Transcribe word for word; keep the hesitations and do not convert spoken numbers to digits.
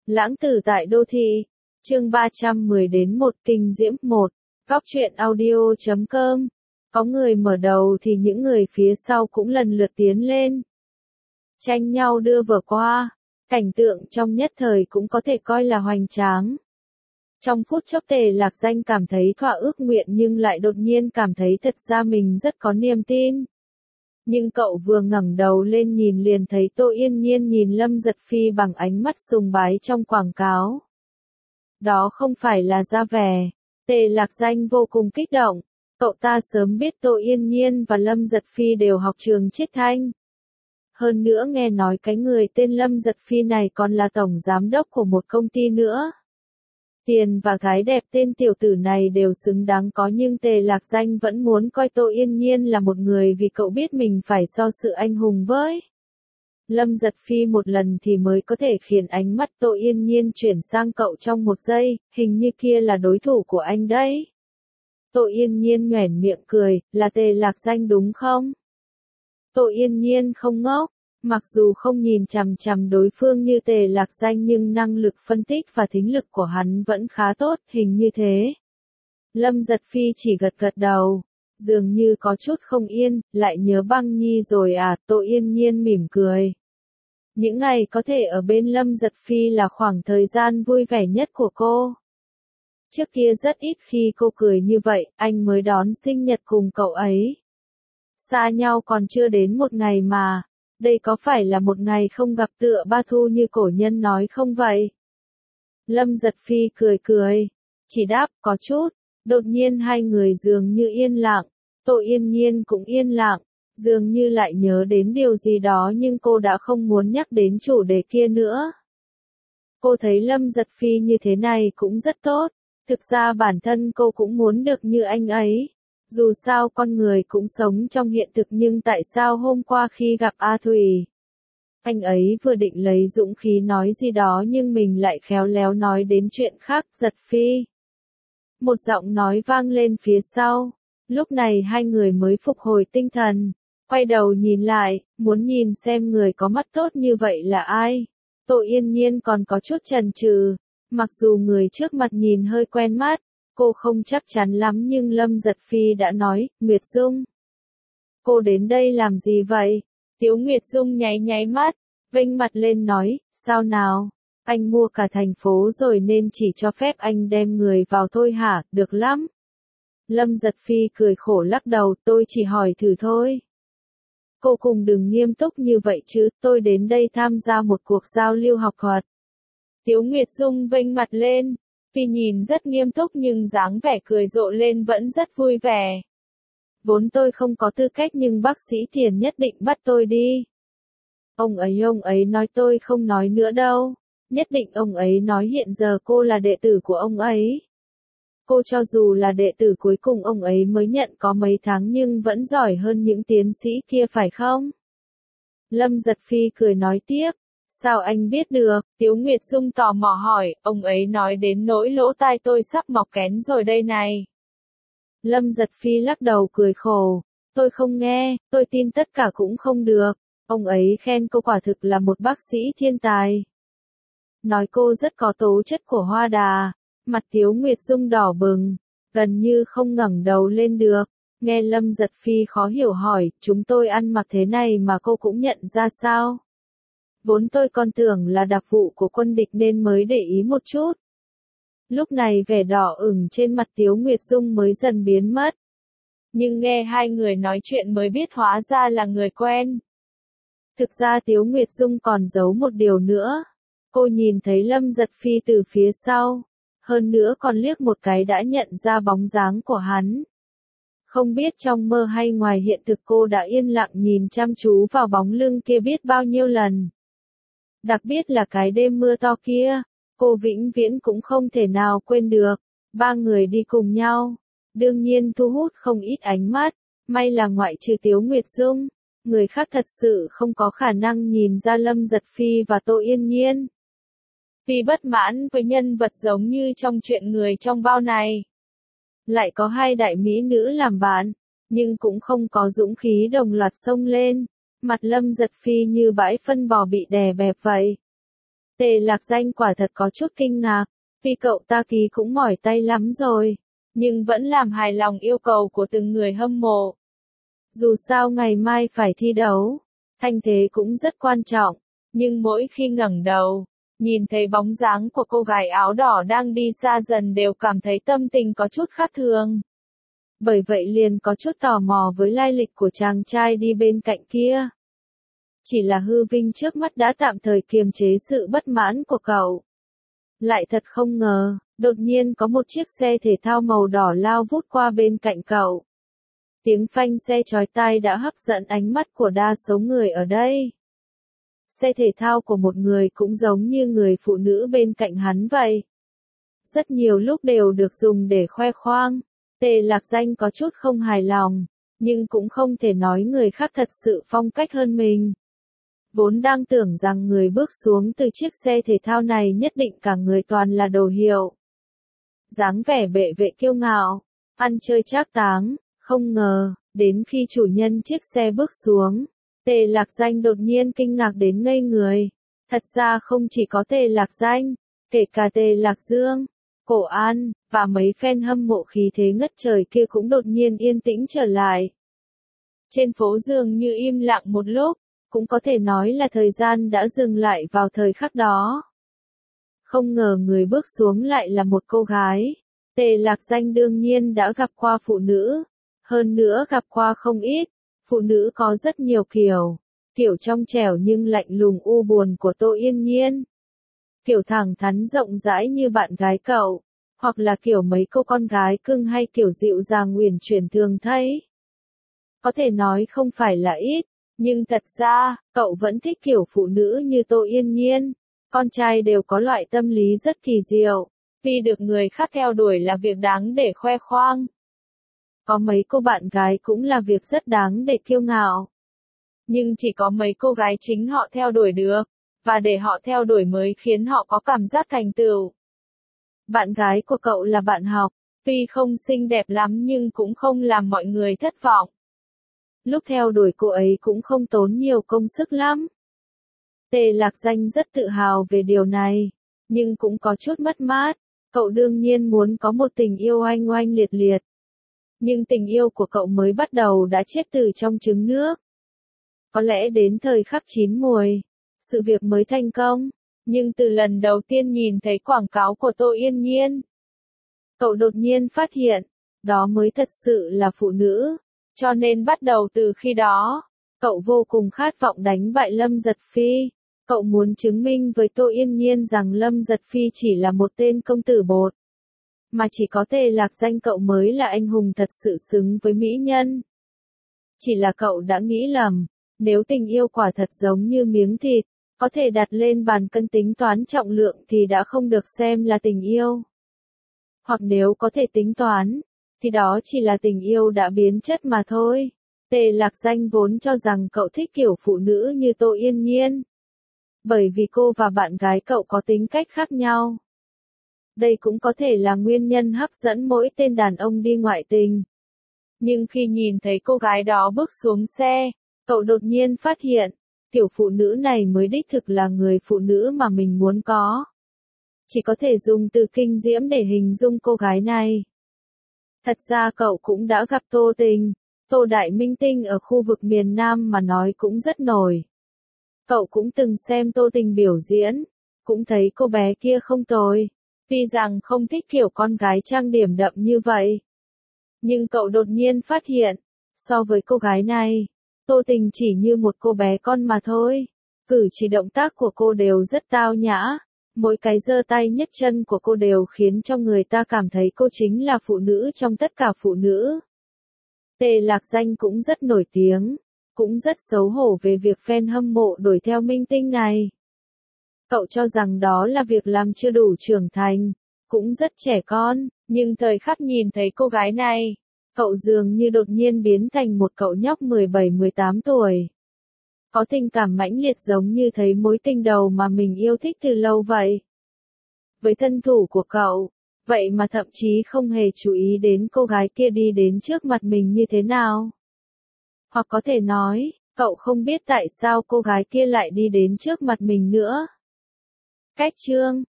Lãng tử tại đô thị, chương ba trăm mười đến một kinh diễm một, góc truyện audio chấm com. Có người mở đầu thì những người phía sau cũng lần lượt tiến lên. Tranh nhau đưa vở qua, cảnh tượng trong nhất thời cũng có thể coi là hoành tráng. Trong phút chốc Tề Lạc Danh cảm thấy thỏa ước nguyện nhưng lại đột nhiên cảm thấy thật ra mình rất có niềm tin. Nhưng cậu vừa ngẩng đầu lên nhìn liền thấy Tô Yên Nhiên nhìn Lâm Giật Phi bằng ánh mắt sùng bái trong quảng cáo. Đó không phải là ra vẻ. Tề Lạc Danh vô cùng kích động. Cậu ta sớm biết Tô Yên Nhiên và Lâm Giật Phi đều học trường Chiết Thanh. Hơn nữa nghe nói cái người tên Lâm Giật Phi này còn là tổng giám đốc của một công ty nữa. Tiền và gái đẹp tên tiểu tử này đều xứng đáng có, nhưng Tề Lạc Danh vẫn muốn coi Tô Yên Nhiên là một người vì cậu biết mình phải so sự anh hùng với Lâm Giật Phi một lần thì mới có thể khiến ánh mắt Tô Yên Nhiên chuyển sang cậu trong một giây, hình như kia là đối thủ của anh đấy. Tô Yên Nhiên nhoẻn miệng cười, là Tề Lạc Danh đúng không? Tô Yên Nhiên không ngốc. Mặc dù không nhìn chằm chằm đối phương như Tề Lạc Danh nhưng năng lực phân tích và thính lực của hắn vẫn khá tốt, hình như thế. Lâm Giật Phi chỉ gật gật đầu, dường như có chút không yên, lại nhớ Băng Nhi rồi à, Tô Yên Nhiên mỉm cười. Những ngày có thể ở bên Lâm Giật Phi là khoảng thời gian vui vẻ nhất của cô. Trước kia rất ít khi cô cười như vậy, anh mới đón sinh nhật cùng cậu ấy. Xa nhau còn chưa đến một ngày mà. Đây có phải là một ngày không gặp tựa ba thu như cổ nhân nói không vậy? Lâm Giật Phi cười cười, chỉ đáp có chút. Đột nhiên hai người dường như yên lặng, Tô Yên Nhiên cũng yên lặng, dường như lại nhớ đến điều gì đó nhưng cô đã không muốn nhắc đến chủ đề kia nữa. Cô thấy Lâm Giật Phi như thế này cũng rất tốt, thực ra bản thân cô cũng muốn được như anh ấy. Dù sao con người cũng sống trong hiện thực nhưng tại sao hôm qua khi gặp A Thủy, anh ấy vừa định lấy dũng khí nói gì đó nhưng mình lại khéo léo nói đến chuyện khác. Giật Phi. Một giọng nói vang lên phía sau, lúc này hai người mới phục hồi tinh thần, quay đầu nhìn lại, muốn nhìn xem người có mắt tốt như vậy là ai. Tô Yên Nhiên còn có chút chần chừ, mặc dù người trước mặt nhìn hơi quen mắt. Cô không chắc chắn lắm nhưng Lâm Giật Phi đã nói, Nguyệt Dung. Cô đến đây làm gì vậy? Tiếu Nguyệt Dung nháy nháy mắt, vênh mặt lên nói, sao nào? Anh mua cả thành phố rồi nên chỉ cho phép anh đem người vào thôi hả, được lắm. Lâm Giật Phi cười khổ lắc đầu, tôi chỉ hỏi thử thôi. Cô cùng đừng nghiêm túc như vậy chứ, tôi đến đây tham gia một cuộc giao lưu học thuật. Tiếu Nguyệt Dung vênh mặt lên. Vì nhìn rất nghiêm túc nhưng dáng vẻ cười rộ lên vẫn rất vui vẻ. Vốn tôi không có tư cách nhưng bác sĩ Thiền nhất định bắt tôi đi. Ông ấy ông ấy nói tôi không nói nữa đâu. Nhất định ông ấy nói hiện giờ cô là đệ tử của ông ấy. Cô cho dù là đệ tử cuối cùng ông ấy mới nhận có mấy tháng nhưng vẫn giỏi hơn những tiến sĩ kia phải không? Lâm Giật Phi cười nói tiếp. Sao anh biết được? Tiếu Nguyệt Dung tò mò hỏi, ông ấy nói đến nỗi lỗ tai tôi sắp mọc kén rồi đây này. Lâm Giật Phi lắc đầu cười khổ, tôi không nghe, tôi tin tất cả cũng không được. Ông ấy khen cô quả thực là một bác sĩ thiên tài. Nói cô rất có tố chất của hoa đà, mặt Tiếu Nguyệt Dung đỏ bừng, gần như không ngẩng đầu lên được. Nghe Lâm Giật Phi khó hiểu hỏi, chúng tôi ăn mặc thế này mà cô cũng nhận ra sao? Vốn tôi còn tưởng là đặc vụ của quân địch nên mới để ý một chút. Lúc này vẻ đỏ ửng trên mặt Tiếu Nguyệt Dung mới dần biến mất. Nhưng nghe hai người nói chuyện mới biết hóa ra là người quen. Thực ra Tiếu Nguyệt Dung còn giấu một điều nữa. Cô nhìn thấy Lâm Giật Phi từ phía sau. Hơn nữa còn liếc một cái đã nhận ra bóng dáng của hắn. Không biết trong mơ hay ngoài hiện thực cô đã yên lặng nhìn chăm chú vào bóng lưng kia biết bao nhiêu lần. Đặc biệt là cái đêm mưa to kia, cô vĩnh viễn cũng không thể nào quên được. Ba người đi cùng nhau, đương nhiên thu hút không ít ánh mắt, may là ngoại trừ Tiếu Nguyệt Dung, người khác thật sự không có khả năng nhìn ra Lâm Giật Phi và Tô Yên Nhiên. Vì bất mãn với nhân vật giống như trong chuyện người trong bao này. Lại có hai đại mỹ nữ làm bạn, nhưng cũng không có dũng khí đồng loạt xông lên. Mặt Lâm Giật Phi như bãi phân bò bị đè bẹp vậy. Tề Lạc Danh quả thật có chút kinh ngạc, vì cậu ta ký cũng mỏi tay lắm rồi, nhưng vẫn làm hài lòng yêu cầu của từng người hâm mộ. Dù sao ngày mai phải thi đấu, thanh thế cũng rất quan trọng, nhưng mỗi khi ngẩng đầu, nhìn thấy bóng dáng của cô gái áo đỏ đang đi xa dần đều cảm thấy tâm tình có chút khác thường. Bởi vậy liền có chút tò mò với lai lịch của chàng trai đi bên cạnh kia. Chỉ là hư vinh trước mắt đã tạm thời kiềm chế sự bất mãn của cậu. Lại thật không ngờ, đột nhiên có một chiếc xe thể thao màu đỏ lao vút qua bên cạnh cậu. Tiếng phanh xe chói tai đã hấp dẫn ánh mắt của đa số người ở đây. Xe thể thao của một người cũng giống như người phụ nữ bên cạnh hắn vậy. Rất nhiều lúc đều được dùng để khoe khoang. Tề Lạc Danh có chút không hài lòng, nhưng cũng không thể nói người khác thật sự phong cách hơn mình. Vốn đang tưởng rằng người bước xuống từ chiếc xe thể thao này nhất định cả người toàn là đồ hiệu. Dáng vẻ bệ vệ kiêu ngạo, ăn chơi trác táng, không ngờ, đến khi chủ nhân chiếc xe bước xuống, Tề Lạc Danh đột nhiên kinh ngạc đến ngây người. Thật ra không chỉ có Tề Lạc Danh, kể cả Tề Lạc Dương, Cổ An, và mấy fan hâm mộ khí thế ngất trời kia cũng đột nhiên yên tĩnh trở lại. Trên phố dường như im lặng một lúc, cũng có thể nói là thời gian đã dừng lại vào thời khắc đó. Không ngờ người bước xuống lại là một cô gái. Tề Lạc Danh đương nhiên đã gặp qua phụ nữ, hơn nữa gặp qua không ít. Phụ nữ có rất nhiều kiểu, kiểu trong trẻo nhưng lạnh lùng u buồn của Tô Yên Nhiên, kiểu thẳng thắn rộng rãi như bạn gái cậu, hoặc là kiểu mấy cô con gái cưng hay kiểu dịu dàng uyển chuyển thường thấy. Có thể nói không phải là ít, nhưng thật ra, cậu vẫn thích kiểu phụ nữ như Tô Yên Nhiên. Con trai đều có loại tâm lý rất kỳ diệu, vì được người khác theo đuổi là việc đáng để khoe khoang. Có mấy cô bạn gái cũng là việc rất đáng để kiêu ngạo. Nhưng chỉ có mấy cô gái chính họ theo đuổi được, và để họ theo đuổi mới khiến họ có cảm giác thành tựu. Bạn gái của cậu là bạn học, tuy không xinh đẹp lắm nhưng cũng không làm mọi người thất vọng. Lúc theo đuổi cô ấy cũng không tốn nhiều công sức lắm. Tề Lạc Danh rất tự hào về điều này, nhưng cũng có chút mất mát. Cậu đương nhiên muốn có một tình yêu oanh oanh liệt liệt. Nhưng tình yêu của cậu mới bắt đầu đã chết từ trong trứng nước. Có lẽ đến thời khắc chín muồi, sự việc mới thành công, nhưng từ lần đầu tiên nhìn thấy quảng cáo của Tô Yên Nhiên, cậu đột nhiên phát hiện, đó mới thật sự là phụ nữ, cho nên bắt đầu từ khi đó, cậu vô cùng khát vọng đánh bại Lâm Giật Phi. Cậu muốn chứng minh với Tô Yên Nhiên rằng Lâm Giật Phi chỉ là một tên công tử bột, mà chỉ có Tề Lạc Danh cậu mới là anh hùng thật sự xứng với mỹ nhân. Chỉ là cậu đã nghĩ lầm, nếu tình yêu quả thật giống như miếng thịt, có thể đặt lên bàn cân tính toán trọng lượng thì đã không được xem là tình yêu. Hoặc nếu có thể tính toán, thì đó chỉ là tình yêu đã biến chất mà thôi. Tề Lạc Danh vốn cho rằng cậu thích kiểu phụ nữ như Tô Yên Nhiên, bởi vì cô và bạn gái cậu có tính cách khác nhau. Đây cũng có thể là nguyên nhân hấp dẫn mỗi tên đàn ông đi ngoại tình. Nhưng khi nhìn thấy cô gái đó bước xuống xe, cậu đột nhiên phát hiện, kiểu phụ nữ này mới đích thực là người phụ nữ mà mình muốn có. Chỉ có thể dùng từ kinh diễm để hình dung cô gái này. Thật ra cậu cũng đã gặp Tô Tình, Tô Đại Minh Tinh ở khu vực miền Nam mà nói cũng rất nổi. Cậu cũng từng xem Tô Tình biểu diễn, cũng thấy cô bé kia không tồi, tuy rằng không thích kiểu con gái trang điểm đậm như vậy. Nhưng cậu đột nhiên phát hiện, so với cô gái này, Tô Tình chỉ như một cô bé con mà thôi. Cử chỉ động tác của cô đều rất tao nhã, mỗi cái giơ tay nhấc chân của cô đều khiến cho người ta cảm thấy cô chính là phụ nữ trong tất cả phụ nữ. Tề Lạc Danh cũng rất nổi tiếng, cũng rất xấu hổ về việc fan hâm mộ đuổi theo minh tinh này. Cậu cho rằng đó là việc làm chưa đủ trưởng thành, cũng rất trẻ con, nhưng thời khắc nhìn thấy cô gái này, cậu dường như đột nhiên biến thành một cậu nhóc mười bảy mười tám tuổi. Có tình cảm mãnh liệt giống như thấy mối tình đầu mà mình yêu thích từ lâu vậy. Với thân thủ của cậu, vậy mà thậm chí không hề chú ý đến cô gái kia đi đến trước mặt mình như thế nào. Hoặc có thể nói, cậu không biết tại sao cô gái kia lại đi đến trước mặt mình nữa. Cách chương